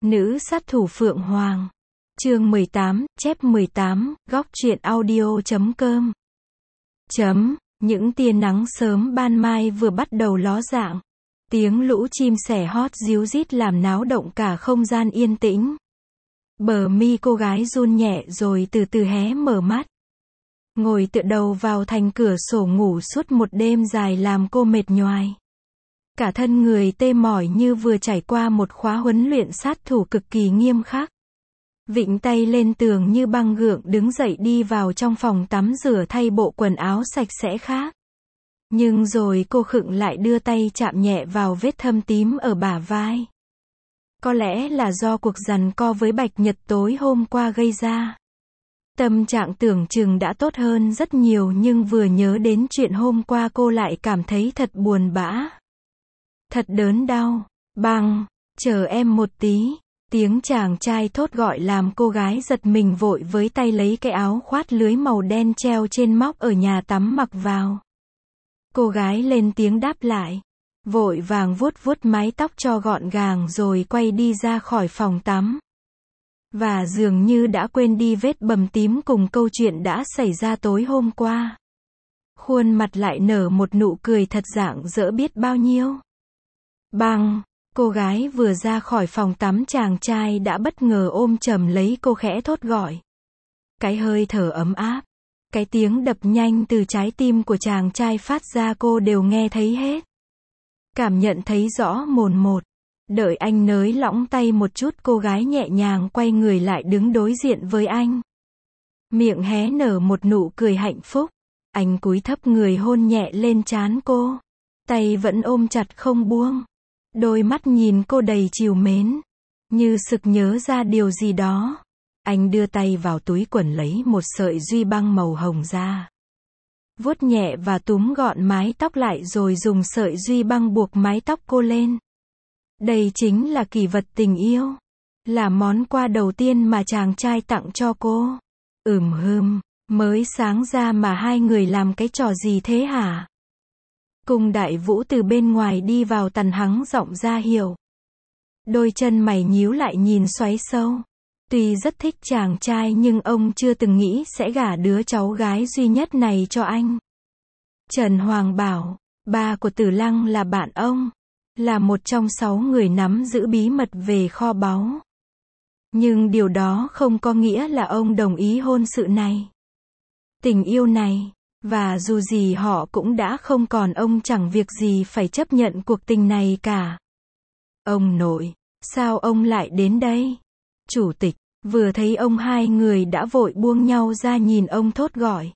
Nữ sát thủ Phượng Hoàng. Chương 18, chép 18, góc truyện audio.com. Những tia nắng sớm ban mai vừa bắt đầu ló dạng. Tiếng lũ chim sẻ hót ríu rít làm náo động cả không gian yên tĩnh. Bờ mi cô gái run nhẹ rồi từ từ hé mở mắt. Ngồi tựa đầu vào thành cửa sổ ngủ suốt một đêm dài làm cô mệt nhoài. Cả thân người tê mỏi như vừa trải qua một khóa huấn luyện sát thủ cực kỳ nghiêm khắc. Vịnh tay lên tường như băng gượng đứng dậy đi vào trong phòng tắm rửa thay bộ quần áo sạch sẽ khác. Nhưng rồi cô khựng lại đưa tay chạm nhẹ vào vết thâm tím ở bả vai. Có lẽ là do cuộc giằng co với Bạch Nhật tối hôm qua gây ra. Tâm trạng tưởng chừng đã tốt hơn rất nhiều nhưng vừa nhớ đến chuyện hôm qua cô lại cảm thấy thật buồn bã. Thật đớn đau. Bằng, chờ em một tí. Tiếng chàng trai thốt gọi làm cô gái giật mình vội với tay lấy cái áo khoác lưới màu đen treo trên móc ở nhà tắm mặc vào. Cô gái lên tiếng đáp lại. Vội vàng vuốt vuốt mái tóc cho gọn gàng rồi quay đi ra khỏi phòng tắm. Và dường như đã quên đi vết bầm tím cùng câu chuyện đã xảy ra tối hôm qua. Khuôn mặt lại nở một nụ cười thật rạng rỡ biết bao nhiêu. Bằng, cô gái vừa ra khỏi phòng tắm chàng trai đã bất ngờ ôm chầm lấy cô khẽ thốt gọi. Cái hơi thở ấm áp, cái tiếng đập nhanh từ trái tim của chàng trai phát ra cô đều nghe thấy hết. Cảm nhận thấy rõ mồn một. Đợi anh nới lỏng tay một chút cô gái nhẹ nhàng quay người lại đứng đối diện với anh. Miệng hé nở một nụ cười hạnh phúc. Anh cúi thấp người hôn nhẹ lên trán cô. Tay vẫn ôm chặt không buông. Đôi mắt nhìn cô đầy trìu mến. Như sực nhớ ra điều gì đó. Anh đưa tay vào túi quần lấy một sợi duy băng màu hồng ra. Vuốt nhẹ và túm gọn mái tóc lại rồi dùng sợi duy băng buộc mái tóc cô lên. Đây chính là kỷ vật tình yêu. Là món quà đầu tiên mà chàng trai tặng cho cô. Mới sáng ra mà hai người làm cái trò gì thế hả? Cung Đại Vũ từ bên ngoài đi vào tần hắng giọng ra hiểu. Đôi chân mày nhíu lại nhìn xoáy sâu. Tuy rất thích chàng trai nhưng ông chưa từng nghĩ sẽ gả đứa cháu gái duy nhất này cho anh. Trần Hoàng bảo, ba của Tử Lăng là bạn ông. Là một trong 6 người nắm giữ bí mật về kho báu. Nhưng điều đó không có nghĩa là ông đồng ý hôn sự này. Tình yêu này. Và dù gì họ cũng đã không còn ông chẳng việc gì phải chấp nhận cuộc tình này cả. Ông nội, sao ông lại đến đây? Chủ tịch, vừa thấy ông hai người đã vội buông nhau ra nhìn ông thốt gọi.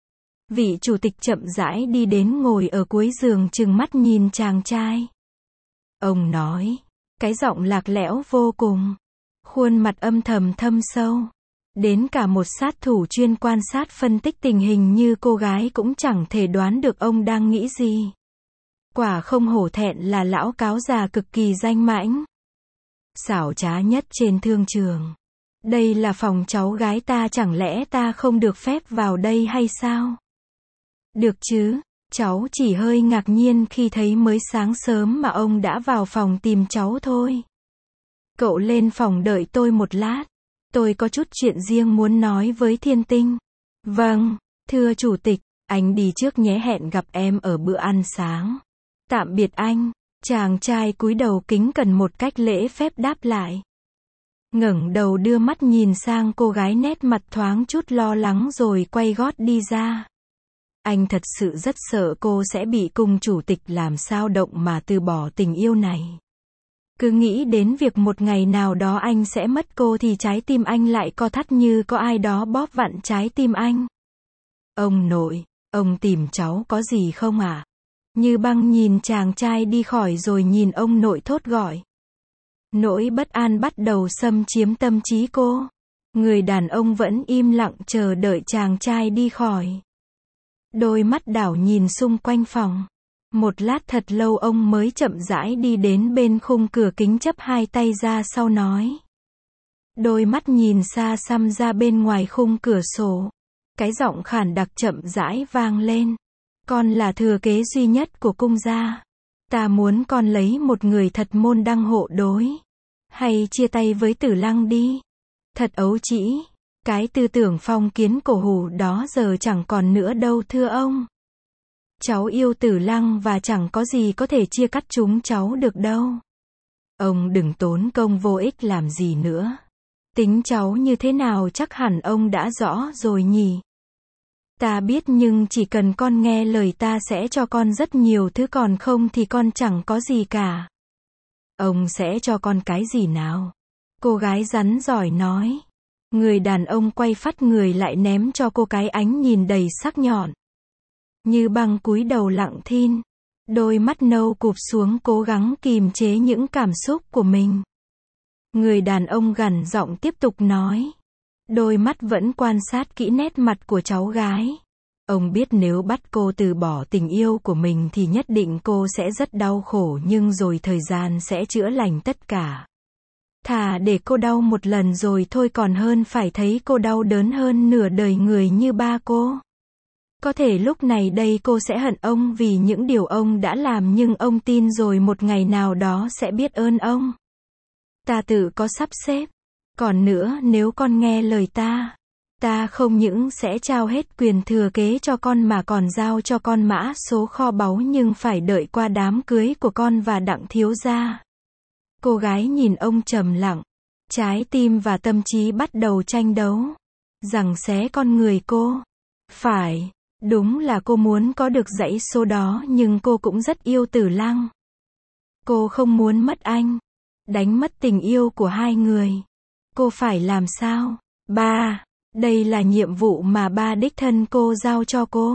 Vị chủ tịch chậm rãi đi đến ngồi ở cuối giường trừng mắt nhìn chàng trai. Ông nói, cái giọng lạc lẽo vô cùng. Khuôn mặt âm thầm thâm sâu. Đến cả một sát thủ chuyên quan sát phân tích tình hình như cô gái cũng chẳng thể đoán được ông đang nghĩ gì. Quả không hổ thẹn là lão cáo già cực kỳ danh mãnh. Xảo trá nhất trên thương trường. Đây là phòng cháu gái ta, chẳng lẽ ta không được phép vào đây hay sao? Được chứ, cháu chỉ hơi ngạc nhiên khi thấy mới sáng sớm mà ông đã vào phòng tìm cháu thôi. Cậu lên phòng đợi tôi một lát. Tôi có chút chuyện riêng muốn nói với Thiên Tinh. Vâng, thưa chủ tịch, anh đi trước nhé, hẹn gặp em ở bữa ăn sáng. Tạm biệt anh. Chàng trai cúi đầu kính cẩn một cách lễ phép đáp lại. Ngẩng đầu đưa mắt nhìn sang cô gái, nét mặt thoáng chút lo lắng rồi quay gót đi ra. Anh thật sự rất sợ cô sẽ bị cung chủ tịch làm sao động mà từ bỏ tình yêu này. Cứ nghĩ đến việc một ngày nào đó anh sẽ mất cô thì trái tim anh lại co thắt như có ai đó bóp vặn trái tim anh. Ông nội, ông tìm cháu có gì không ạ? Như băng nhìn chàng trai đi khỏi rồi nhìn ông nội thốt gọi. Nỗi bất an bắt đầu xâm chiếm tâm trí cô. Người đàn ông vẫn im lặng chờ đợi chàng trai đi khỏi. Đôi mắt đảo nhìn xung quanh phòng. Một lát thật lâu ông mới chậm rãi đi đến bên khung cửa kính chắp hai tay ra sau nói. Đôi mắt nhìn xa xăm ra bên ngoài khung cửa sổ. Cái giọng khản đặc chậm rãi vang lên. Con là thừa kế duy nhất của cung gia. Ta muốn con lấy một người thật môn đăng hộ đối. Hay chia tay với Tử Lăng đi. Thật ấu trĩ. Cái tư tưởng phong kiến cổ hủ đó giờ chẳng còn nữa đâu thưa ông. Cháu yêu Tử Lăng và chẳng có gì có thể chia cắt chúng cháu được đâu. Ông đừng tốn công vô ích làm gì nữa. Tính cháu như thế nào chắc hẳn ông đã rõ rồi nhỉ. Ta biết nhưng chỉ cần con nghe lời ta sẽ cho con rất nhiều thứ, còn không thì con chẳng có gì cả. Ông sẽ cho con cái gì nào? Cô gái rắn giỏi nói. Người đàn ông quay phắt người lại ném cho cô cái ánh nhìn đầy sắc nhọn. Như Băng cúi đầu lặng thinh. Đôi mắt nâu cụp xuống cố gắng kìm chế những cảm xúc của mình. Người đàn ông gằn giọng tiếp tục nói. Đôi mắt vẫn quan sát kỹ nét mặt của cháu gái. Ông biết nếu bắt cô từ bỏ tình yêu của mình thì nhất định cô sẽ rất đau khổ, nhưng rồi thời gian sẽ chữa lành tất cả. Thà để cô đau một lần rồi thôi còn hơn phải thấy cô đau đớn hơn nửa đời người như ba cô. Có thể lúc này đây cô sẽ hận ông vì những điều ông đã làm, nhưng ông tin rồi một ngày nào đó sẽ biết ơn ông. Ta tự có sắp xếp. Còn nữa, nếu con nghe lời ta không những sẽ trao hết quyền thừa kế cho con mà còn giao cho con mã số kho báu, nhưng phải đợi qua đám cưới của con và Đặng thiếu gia. Cô gái nhìn ông trầm lặng. Trái tim và tâm trí bắt đầu tranh đấu. Giằng xé con người cô. Phải, đúng là cô muốn có được dãy số đó, nhưng cô cũng rất yêu Tử Lăng. Cô không muốn mất anh. Đánh mất tình yêu của hai người. Cô phải làm sao? Ba, đây là nhiệm vụ mà ba đích thân cô giao cho cô.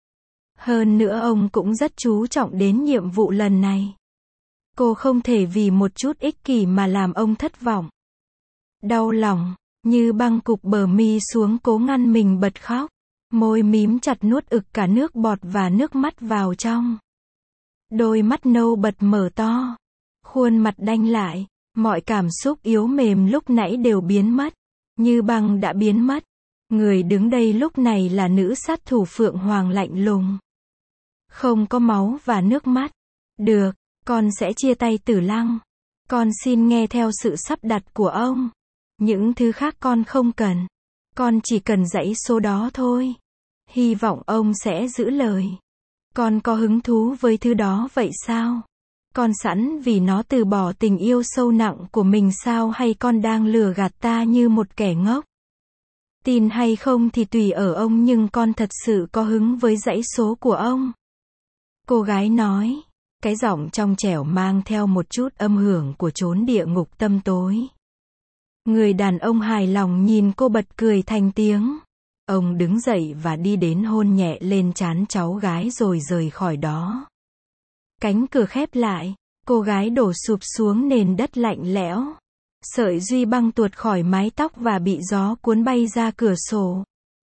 Hơn nữa ông cũng rất chú trọng đến nhiệm vụ lần này. Cô không thể vì một chút ích kỷ mà làm ông thất vọng. Đau lòng, Như Băng cụp bờ mi xuống cố ngăn mình bật khóc. Môi mím chặt nuốt ực cả nước bọt và nước mắt vào trong. Đôi mắt nâu bật mở to. Khuôn mặt đanh lại. Mọi cảm xúc yếu mềm lúc nãy đều biến mất. Như Băng đã biến mất. Người đứng đây lúc này là nữ sát thủ Phượng Hoàng lạnh lùng. Không có máu và nước mắt. Được, con sẽ chia tay Tử Lăng. Con xin nghe theo sự sắp đặt của ông. Những thứ khác con không cần. Con chỉ cần dãy số đó thôi. Hy vọng ông sẽ giữ lời. Con có hứng thú với thứ đó vậy sao? Con sẵn vì nó từ bỏ tình yêu sâu nặng của mình sao, hay con đang lừa gạt ta như một kẻ ngốc? Tin hay không thì tùy ở ông, nhưng con thật sự có hứng với dãy số của ông. Cô gái nói. Cái giọng trong trẻo mang theo một chút âm hưởng của chốn địa ngục tăm tối. Người đàn ông hài lòng nhìn cô bật cười thành tiếng. Ông đứng dậy và đi đến hôn nhẹ lên trán cháu gái rồi rời khỏi đó. Cánh cửa khép lại, cô gái đổ sụp xuống nền đất lạnh lẽo. Sợi duy băng tuột khỏi mái tóc và bị gió cuốn bay ra cửa sổ.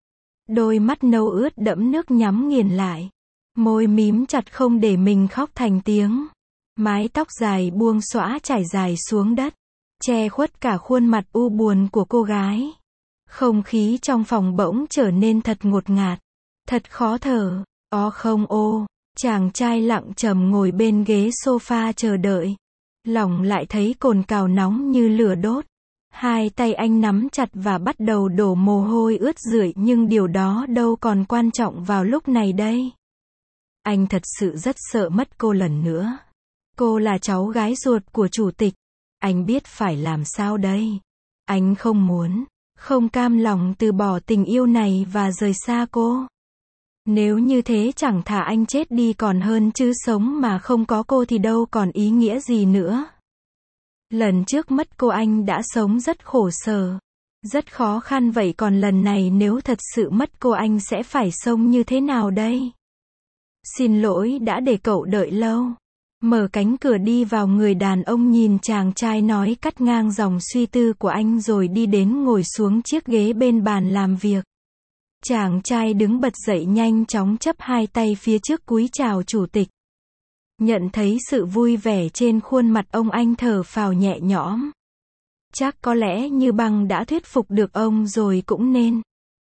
Đôi mắt nâu ướt đẫm nước nhắm nghiền lại. Môi mím chặt không để mình khóc thành tiếng. Mái tóc dài buông xõa trải dài xuống đất, che khuất cả khuôn mặt u buồn của cô gái. Không khí trong phòng bỗng trở nên thật ngột ngạt, thật khó thở. Ó không ô, chàng trai lặng trầm ngồi bên ghế sofa chờ đợi. Lòng lại thấy cồn cào nóng như lửa đốt. Hai tay anh nắm chặt và bắt đầu đổ mồ hôi ướt rượi, nhưng điều đó đâu còn quan trọng vào lúc này đây. Anh thật sự rất sợ mất cô lần nữa. Cô là cháu gái ruột của chủ tịch. Anh biết phải làm sao đây. Anh không muốn, không cam lòng từ bỏ tình yêu này và rời xa cô. Nếu như thế chẳng thà anh chết đi còn hơn, chứ sống mà không có cô thì đâu còn ý nghĩa gì nữa. Lần trước mất cô anh đã sống rất khổ sở, rất khó khăn, vậy còn lần này nếu thật sự mất cô anh sẽ phải sống như thế nào đây? Xin lỗi đã để cậu đợi lâu. Mở cánh cửa đi vào, người đàn ông nhìn chàng trai nói cắt ngang dòng suy tư của anh rồi đi đến ngồi xuống chiếc ghế bên bàn làm việc. Chàng trai đứng bật dậy nhanh chóng chắp hai tay phía trước cúi chào chủ tịch. Nhận thấy sự vui vẻ trên khuôn mặt ông, anh thở phào nhẹ nhõm. Chắc có lẽ Như Băng đã thuyết phục được ông rồi cũng nên.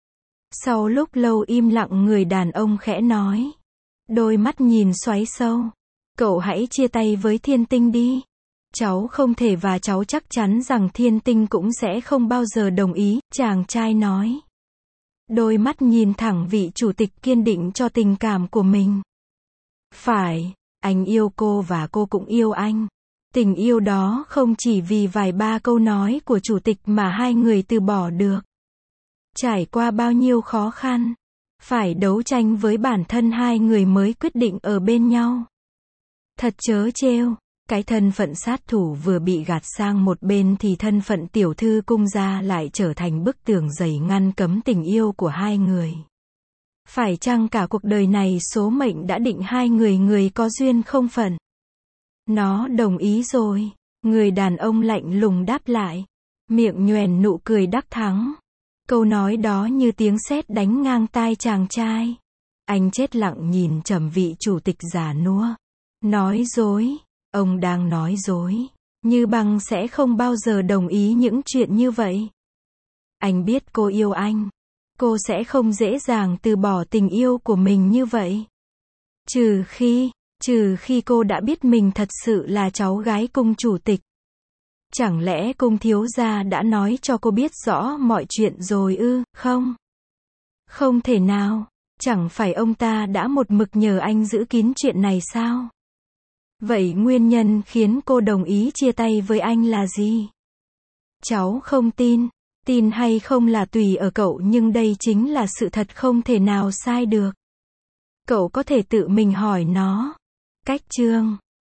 Sau lúc lâu im lặng, người đàn ông khẽ nói. Đôi mắt nhìn xoáy sâu. Cậu hãy chia tay với Thiên Tinh đi. Cháu không thể và cháu chắc chắn rằng Thiên Tinh cũng sẽ không bao giờ đồng ý, chàng trai nói. Đôi mắt nhìn thẳng vị chủ tịch kiên định cho tình cảm của mình. Phải, anh yêu cô và cô cũng yêu anh. Tình yêu đó không chỉ vì vài ba câu nói của chủ tịch mà hai người từ bỏ được. Trải qua bao nhiêu khó khăn, phải đấu tranh với bản thân hai người mới quyết định ở bên nhau. Thật trớ trêu, cái thân phận sát thủ vừa bị gạt sang một bên thì thân phận tiểu thư cung gia lại trở thành bức tường dày ngăn cấm tình yêu của hai người. Phải chăng cả cuộc đời này số mệnh đã định hai người có duyên không phận? Nó đồng ý rồi, người đàn ông lạnh lùng đáp lại, miệng nhoẻn nụ cười đắc thắng. Câu nói đó như tiếng sét đánh ngang tai chàng trai. Anh chết lặng nhìn trầm vị chủ tịch già nua. Nói dối, ông đang nói dối. Như Băng sẽ không bao giờ đồng ý những chuyện như vậy. Anh biết cô yêu anh. Cô sẽ không dễ dàng từ bỏ tình yêu của mình như vậy. Trừ khi cô đã biết mình thật sự là cháu gái cung chủ tịch. Chẳng lẽ cung thiếu gia đã nói cho cô biết rõ mọi chuyện rồi ư? Không. Không thể nào. Chẳng phải ông ta đã một mực nhờ anh giữ kín chuyện này sao? Vậy nguyên nhân khiến cô đồng ý chia tay với anh là gì? Cháu không tin. Tin hay không là tùy ở cậu, nhưng đây chính là sự thật không thể nào sai được. Cậu có thể tự mình hỏi nó. Cách chương